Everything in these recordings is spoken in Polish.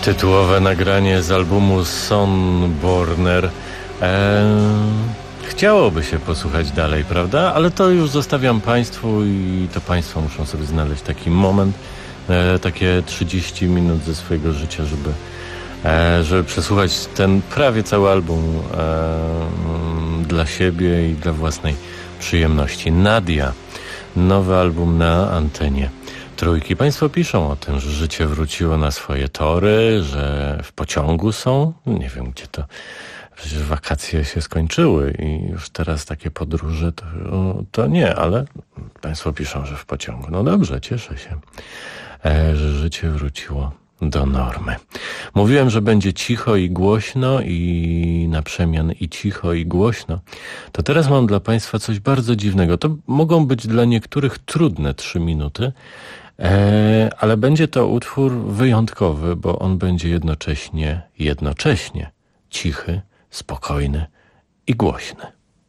Tytułowe nagranie z albumu Sonborner. Chciałoby się posłuchać dalej, prawda? Ale to już zostawiam Państwu i to Państwo muszą sobie znaleźć taki moment, takie 30 minut ze swojego życia, żeby przesłuchać ten prawie cały album dla siebie i dla własnej przyjemności. Nadia, nowy album na antenie Trójki. Państwo piszą o tym, że życie wróciło na swoje tory, że w pociągu są. Nie wiem, gdzie to. Przecież wakacje się skończyły i już teraz takie podróże to nie, ale Państwo piszą, że w pociągu. No dobrze, cieszę się, że życie wróciło do normy. Mówiłem, że będzie cicho i głośno i na przemian i cicho i głośno. To teraz mam dla Państwa coś bardzo dziwnego. To mogą być dla niektórych trudne 3 minuty, ale będzie to utwór wyjątkowy, bo on będzie jednocześnie cichy, spokojny i głośny.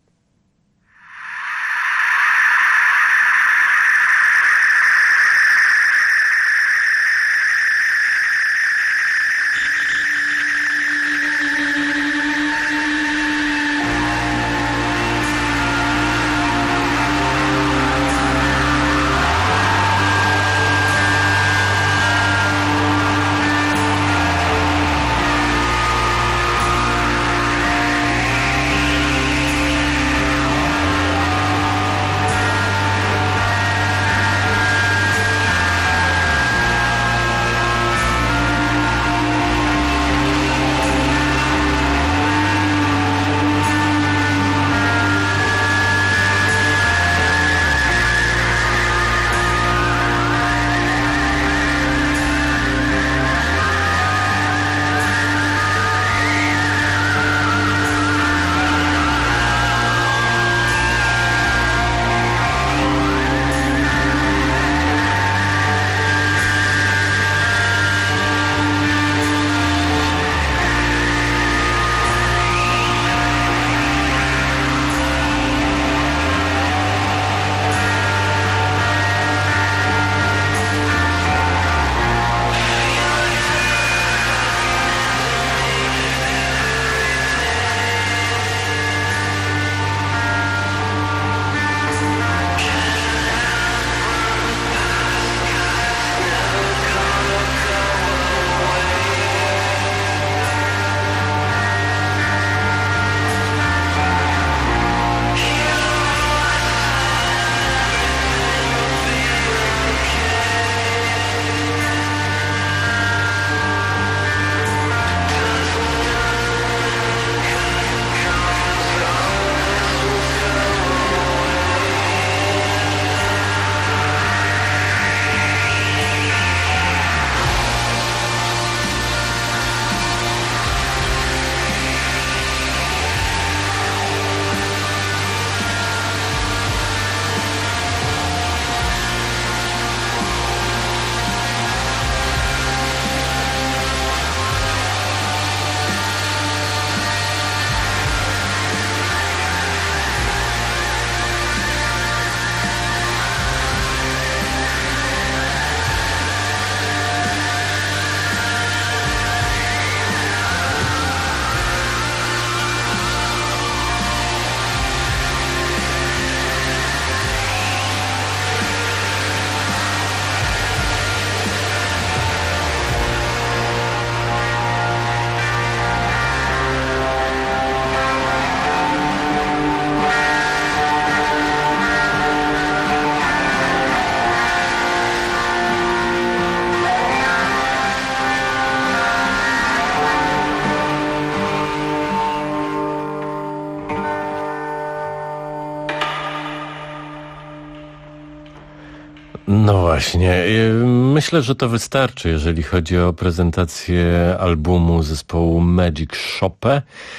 No właśnie, myślę, że to wystarczy, jeżeli chodzi o prezentację albumu zespołu Magic Shop'e,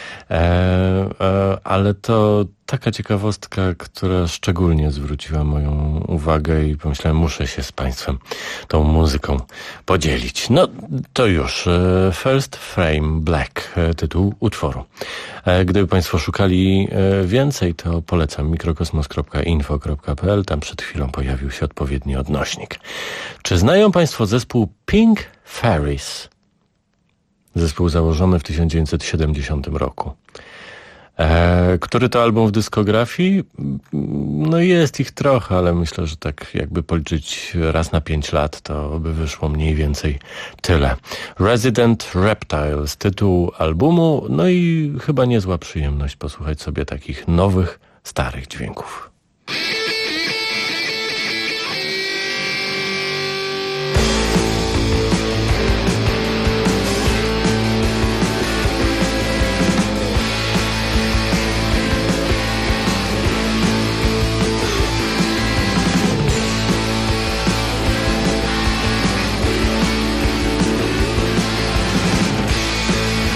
ale to taka ciekawostka, która szczególnie zwróciła moją uwagę i pomyślałem, muszę się z Państwem tą muzyką podzielić. No to już, First Frame Black, tytuł utworu. Gdyby Państwo szukali więcej, to polecam mikrokosmos.info.pl, tam przed chwilą pojawił się odpowiedni odnośnik. Czy znają Państwo zespół Pink Fairies? Zespół założony w 1970 roku. Który to album w dyskografii? No jest ich trochę, ale myślę, że tak jakby policzyć raz na 5 lat, to by wyszło mniej więcej tyle. Resident Reptiles, tytuł albumu, no i chyba niezła przyjemność posłuchać sobie takich nowych, starych dźwięków.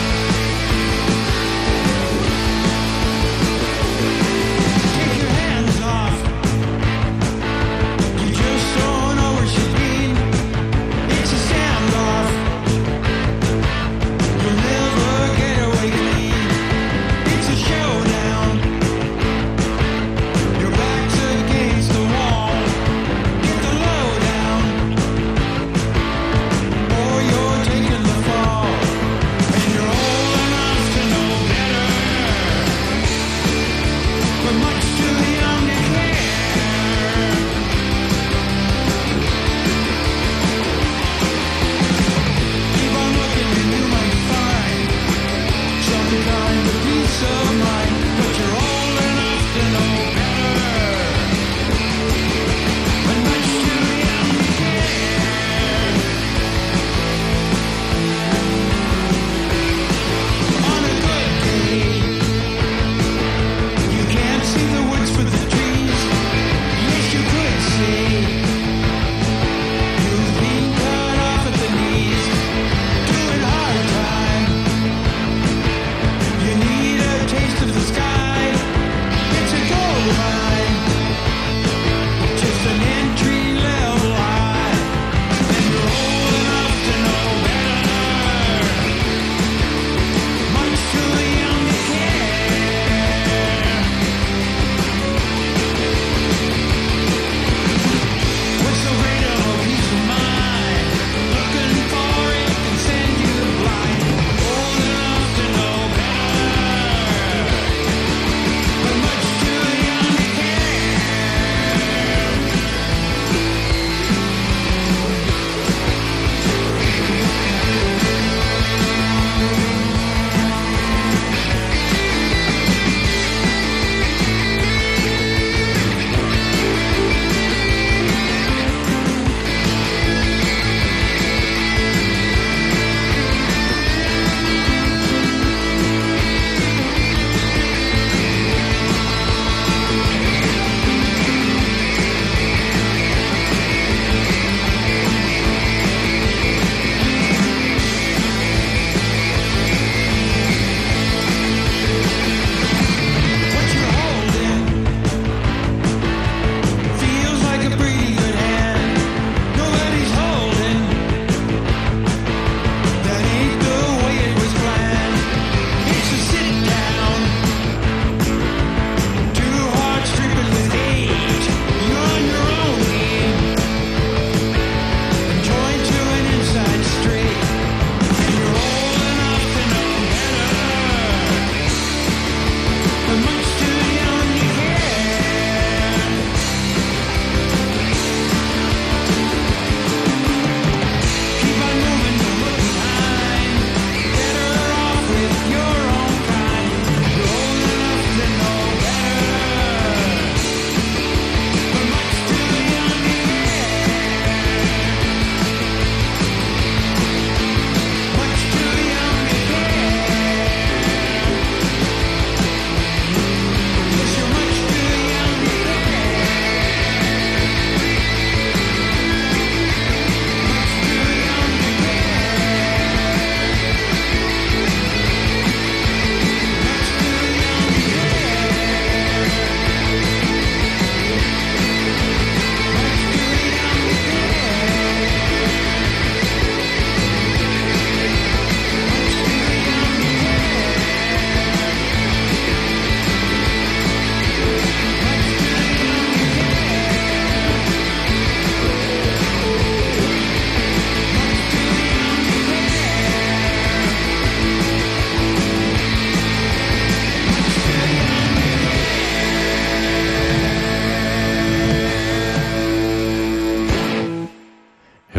Take your hands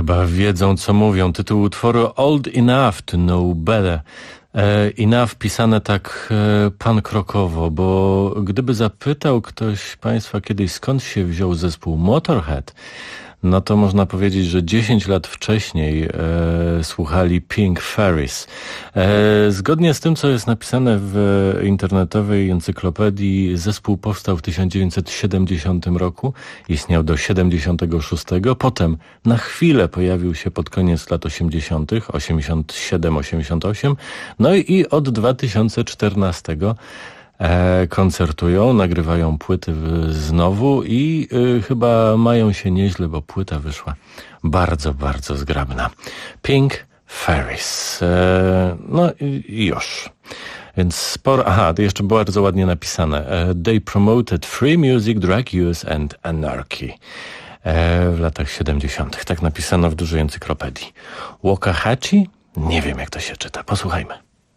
chyba wiedzą, co mówią. Tytuł utworu Old Enough to Know Better. Enough pisane tak pankrokowo, bo gdyby zapytał ktoś Państwa kiedyś, skąd się wziął zespół Motorhead, no to można powiedzieć, że 10 lat wcześniej słuchali Pink Fairies. Zgodnie z tym, co jest napisane w internetowej encyklopedii, zespół powstał w 1970 roku, istniał do 76. Potem na chwilę pojawił się pod koniec lat 80., 87, 88, no i od 2014 koncertują, nagrywają płyty znowu i chyba mają się nieźle, bo płyta wyszła bardzo, bardzo zgrabna. Pink Fairies. No i już. Więc sporo... Aha, to jeszcze bardzo ładnie napisane. They promoted free music, drug use and anarchy. W latach 70. Tak napisano w dużej encyklopedii. Waxahachie? Nie wiem, jak to się czyta. Posłuchajmy.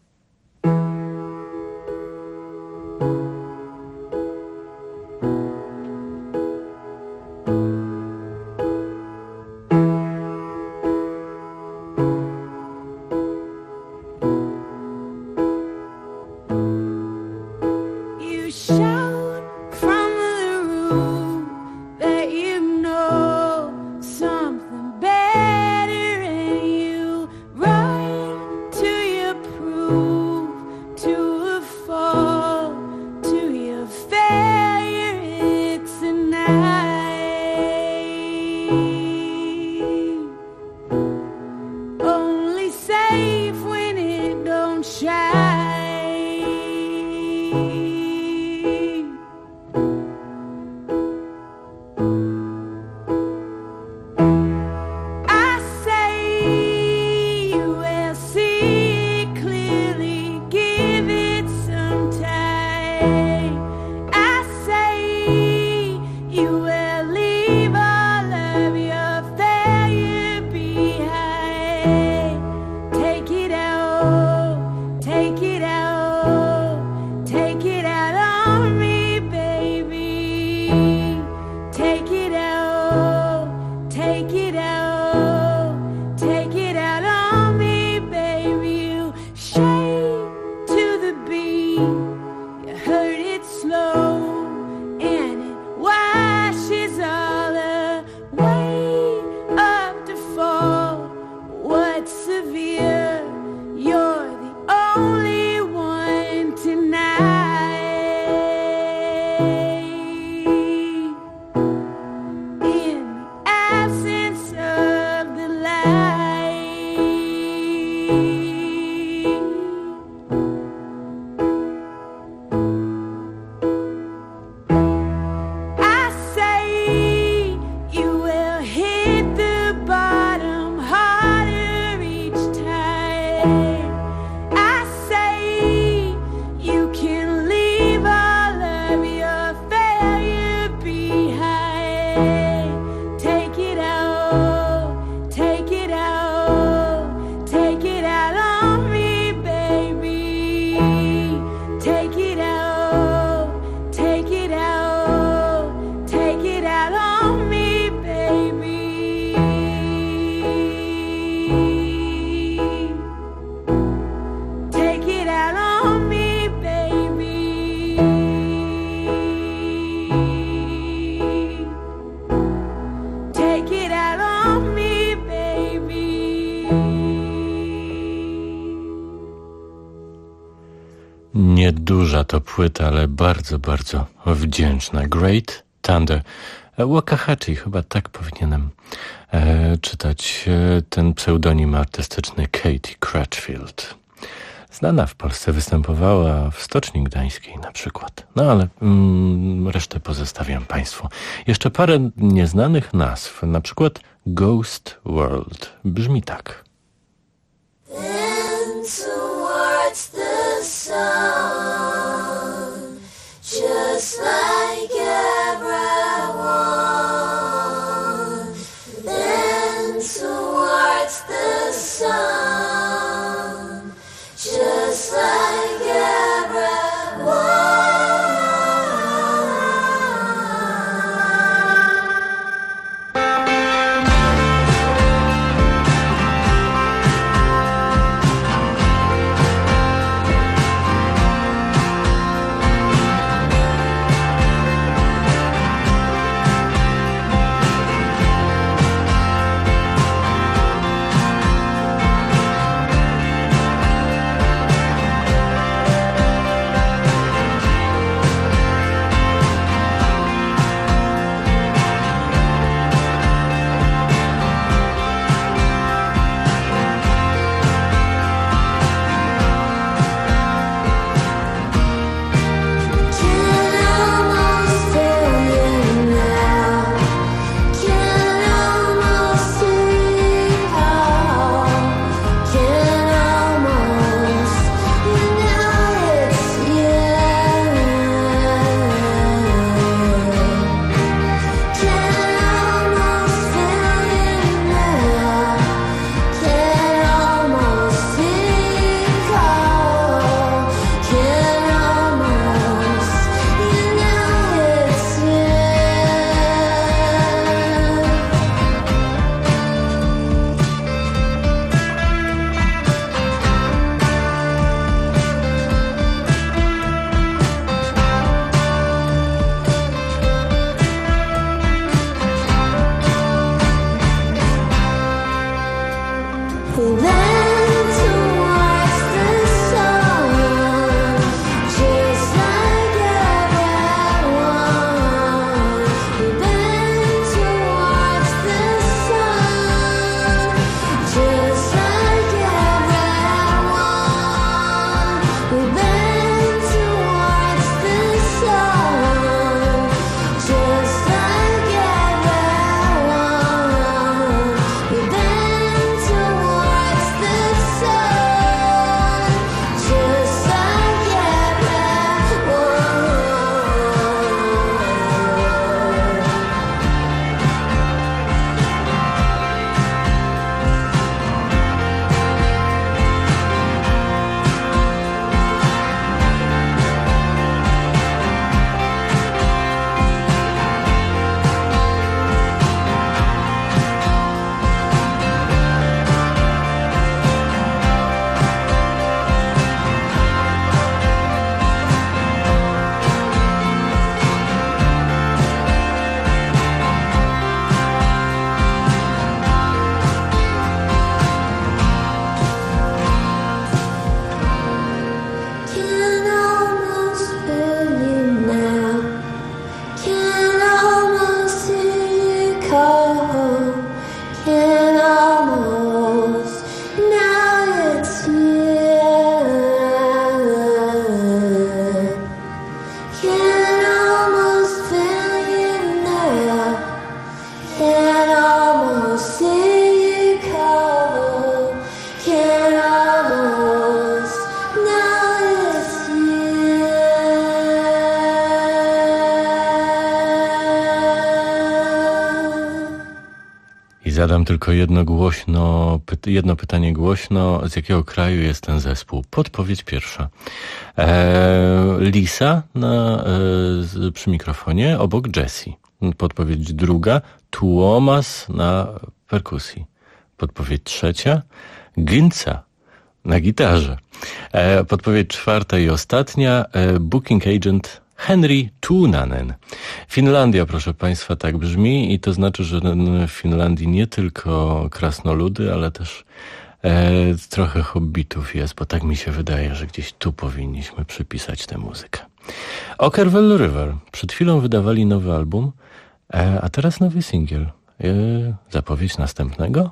Nieduża to płyta, ale bardzo, bardzo wdzięczna. Great Thunder. Waxahachie, chyba tak powinienem czytać ten pseudonim artystyczny Katie Crutchfield. Znana w Polsce, występowała w Stoczni Gdańskiej na przykład. No ale resztę pozostawiam Państwu. Jeszcze parę nieznanych nazw, na przykład Ghost World. Brzmi tak. Then towards the sun, just like everyone. Then towards the sun, just like everyone. zadam tylko jedno pytanie głośno. Z jakiego kraju jest ten zespół? Podpowiedź pierwsza. Lisa przy mikrofonie, obok Jessie. Podpowiedź druga. Tuomas na perkusji. Podpowiedź trzecia. Ginza na gitarze. Podpowiedź czwarta i ostatnia. Booking agent Henry Tuunanen. Finlandia, proszę Państwa, tak brzmi i to znaczy, że w Finlandii nie tylko krasnoludy, ale też trochę hobbitów jest, bo tak mi się wydaje, że gdzieś tu powinniśmy przypisać tę muzykę. Okkervil River. Przed chwilą wydawali nowy album, a teraz nowy singiel. Zapowiedź następnego?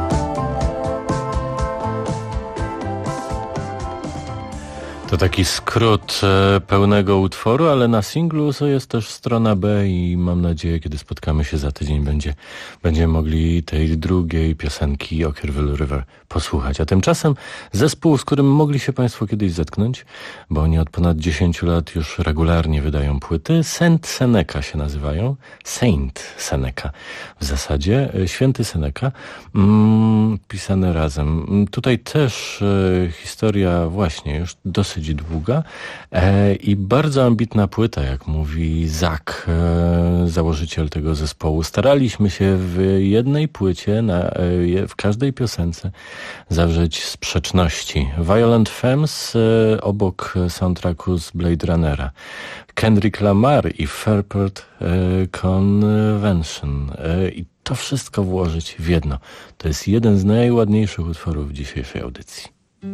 To taki skrót pełnego utworu, ale na singlu jest też strona B i mam nadzieję, kiedy spotkamy się za tydzień, będziemy mogli tej drugiej piosenki Okkervil River posłuchać. A tymczasem zespół, z którym mogli się Państwo kiedyś zetknąć, bo oni od ponad 10 lat już regularnie wydają płyty. Saint Seneca się nazywają. Saint Seneca w zasadzie. Święty Seneca. Pisane razem. Tutaj też historia właśnie już dosyć długa i bardzo ambitna płyta, jak mówi Zak, założyciel tego zespołu. Staraliśmy się w jednej płycie, w każdej piosence zawrzeć sprzeczności. Violent Femmes obok soundtracku z Blade Runnera. Kendrick Lamar i Fairport Convention. I to wszystko włożyć w jedno. To jest jeden z najładniejszych utworów dzisiejszej audycji.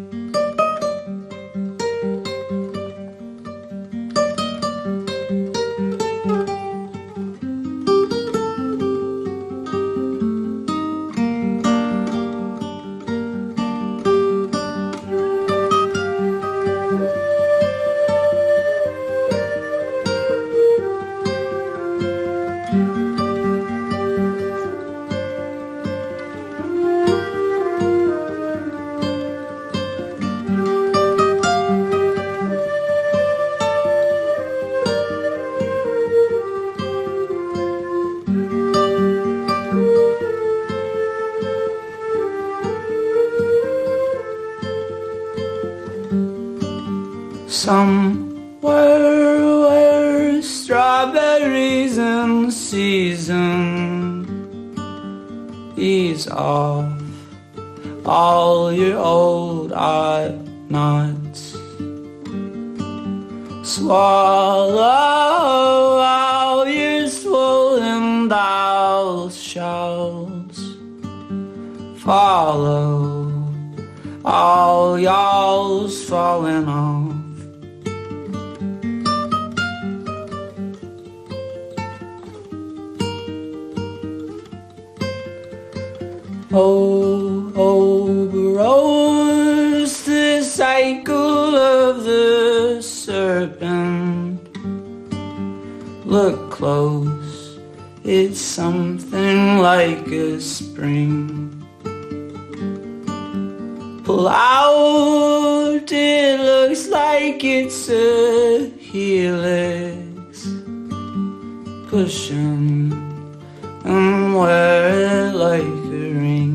Somewhere where strawberries in season, ease off all your old eye knots. Swallow all your swollen doll shells. Follow all y'all's falling off. Oh, rose the cycle of the serpent. Look close, it's something like a spring. Pull out, it looks like it's a helix. Cushion and wear it like a ring.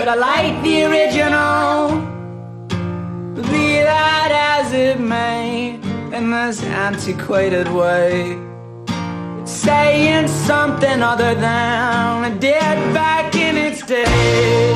but I like the original. Be that as it may, in this antiquated way, it's saying something other than it did back in its day.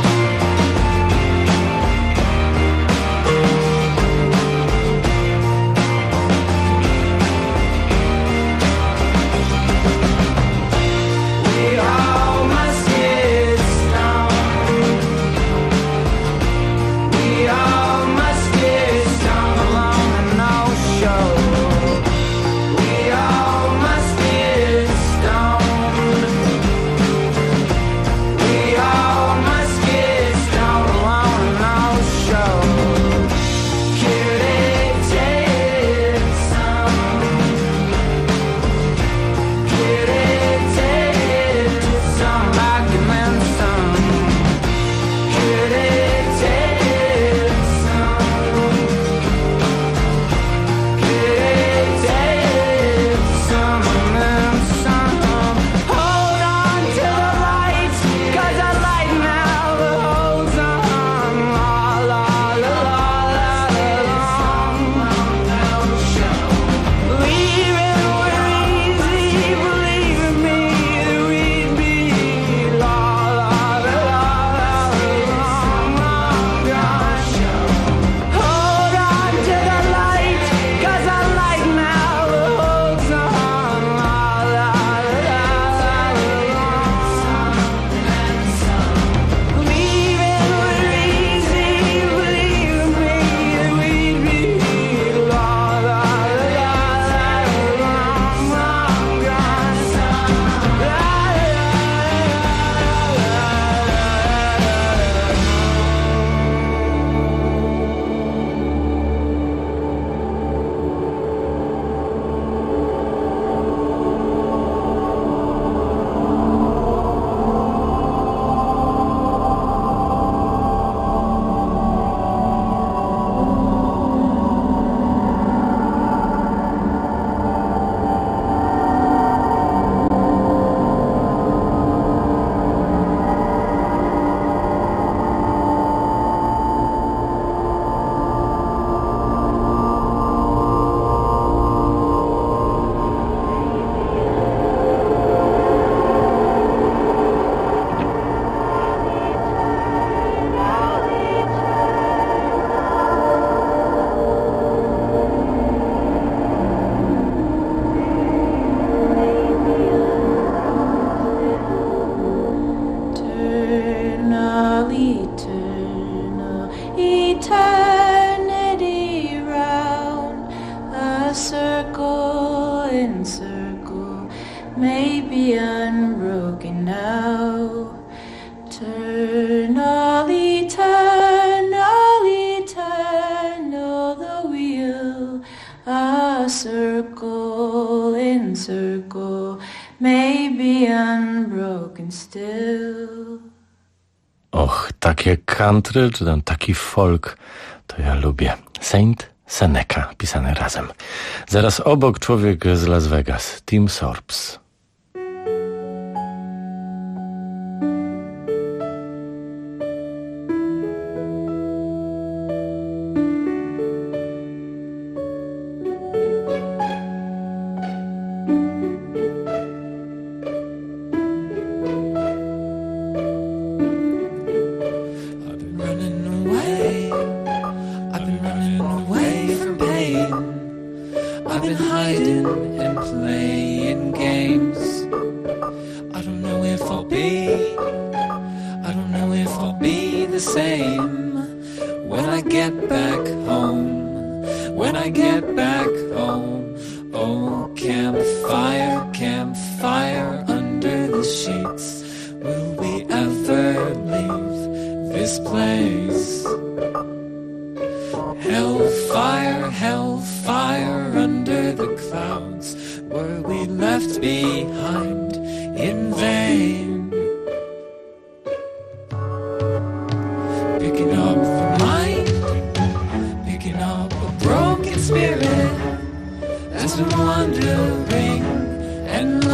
Och, takie country, czy tam taki folk, to ja lubię. Saint Seneca, pisane razem. Zaraz obok człowiek z Las Vegas, Tim Sorps.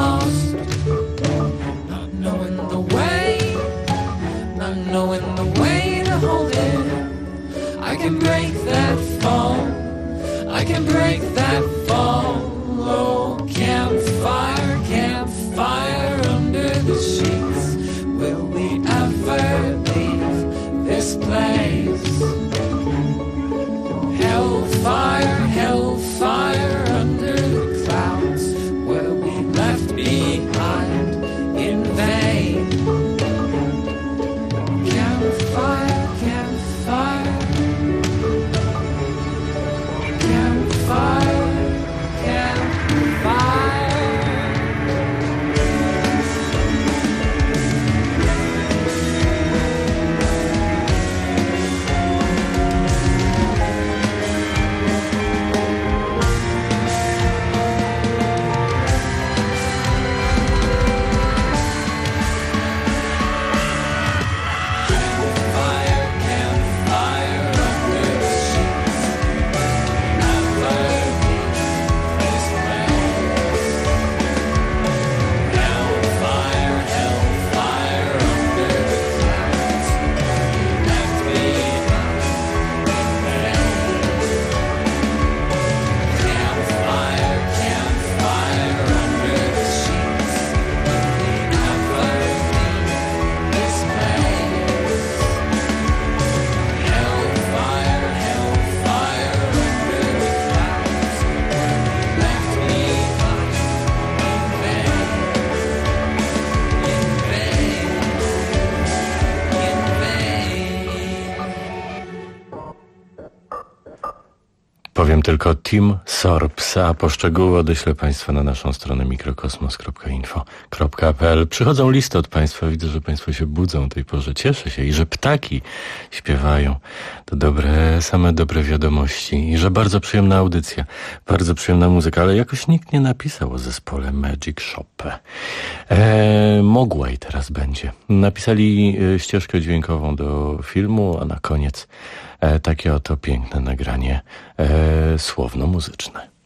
Knowing the way can break that fall. I can break that fall. Oh, campfire, campfire under the sheets. Will we ever leave this place? Hellfire, hellfire under the clouds where we left behind in vain. Campfire, campfire, campfire, campfire. Powiem tylko Tim Sorps, a po szczegóły odeślę Państwa na naszą stronę mikrokosmos.info.pl. Przychodzą listy od Państwa, widzę, że Państwo się budzą o tej porze. Cieszę się i że ptaki śpiewają. To same dobre wiadomości i że bardzo przyjemna audycja, bardzo przyjemna muzyka, ale jakoś nikt nie napisał o zespole Magic Shop. Mogłaj teraz będzie. Napisali ścieżkę dźwiękową do filmu, a na koniec takie oto piękne nagranie słowno-muzyczne.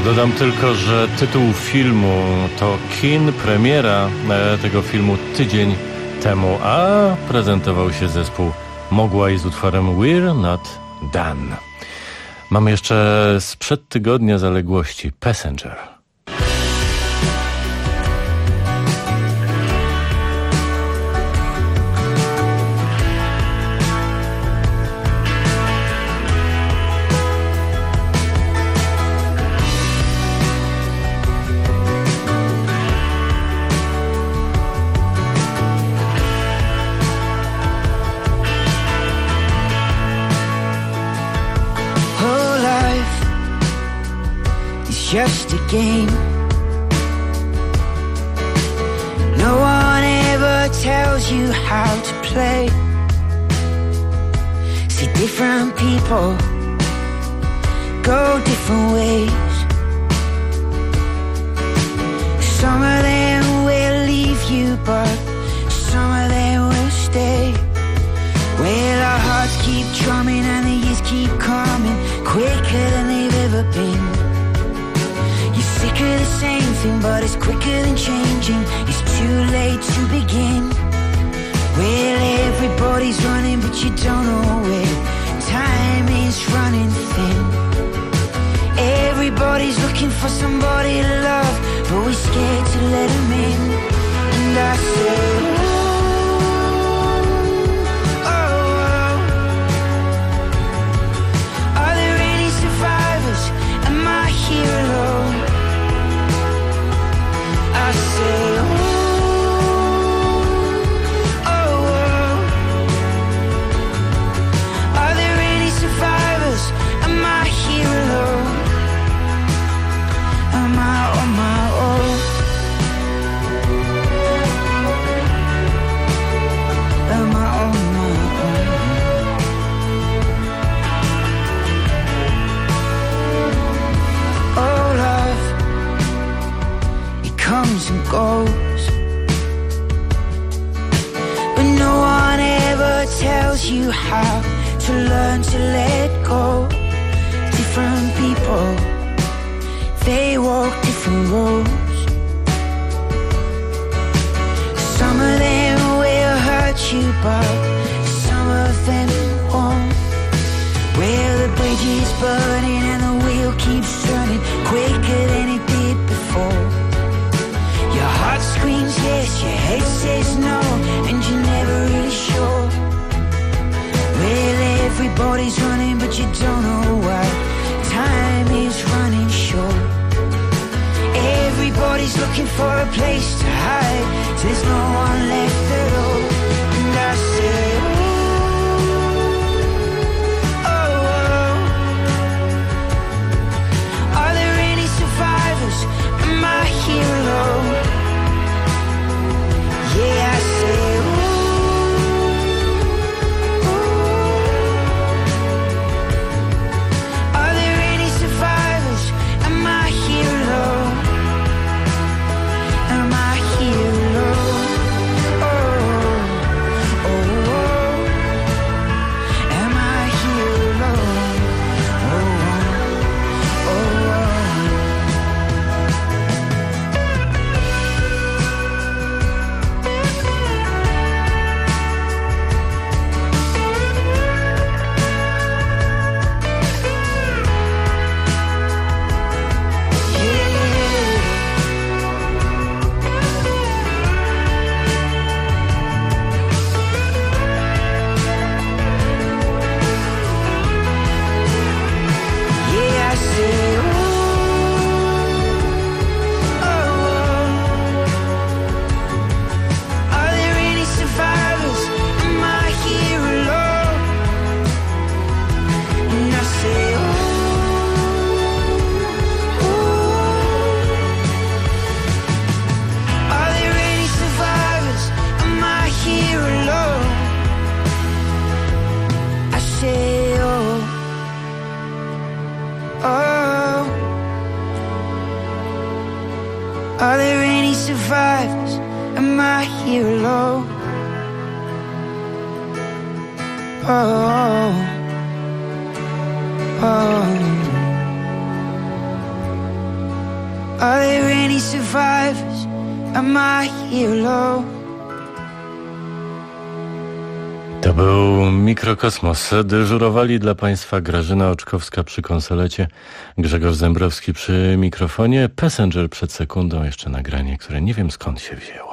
Dodam tylko, że tytuł filmu to Kin, premiera tego filmu tydzień temu, a prezentował się zespół Mogwai z utworem We're Not Done. Mamy jeszcze sprzed tygodnia zaległości Passenger. Just a game. No one ever tells you how to play. See, different people go different ways. Some of them will leave you, but some of them will stay. Well, our hearts keep drumming and the years keep coming quicker than they've ever been. Sick of the same thing, but it's quicker than changing. It's too late to begin. Well, everybody's running, but you don't know where. Time is running thin. Everybody's looking for somebody to love, but we're scared to let them in. And I say, are there any survivors? Am I here alone? I say, are there any survivors? Am I here alone? Am I on my own? Am I on my own? Oh, love, comes and goes, but no one ever tells you how to learn to let go. Different people, they walk different roads. Some of them will hurt you, but some of them won't. Well, the bridge is burning and the wheel keeps turning quicker than it did before. Your heart screams yes, your head says no, and you're never really sure. Well, everybody's running, but you don't know why. Time is running short. Everybody's looking for a place to hide, so there's no one left at all. And I say, are there any survivors? Am I here alone? Yeah, I say, are there any survivors? Am I here alone? Am I here alone? Oh, oh, oh. Am I here alone? Oh, oh, oh. Are there any survivors? Am I here alone? Oh, oh, Are there any survivors? Am I here alone? To był Mikrokosmos. Dyżurowali dla Państwa Grażyna Oczkowska przy konsolecie, Grzegorz Zembrowski przy mikrofonie, Passenger przed sekundą, jeszcze nagranie, które nie wiem skąd się wzięło.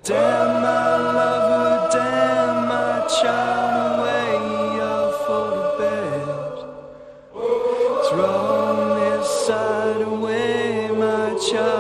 Damn my lover, damn my child, away off for the bed. Throw this side away, my child.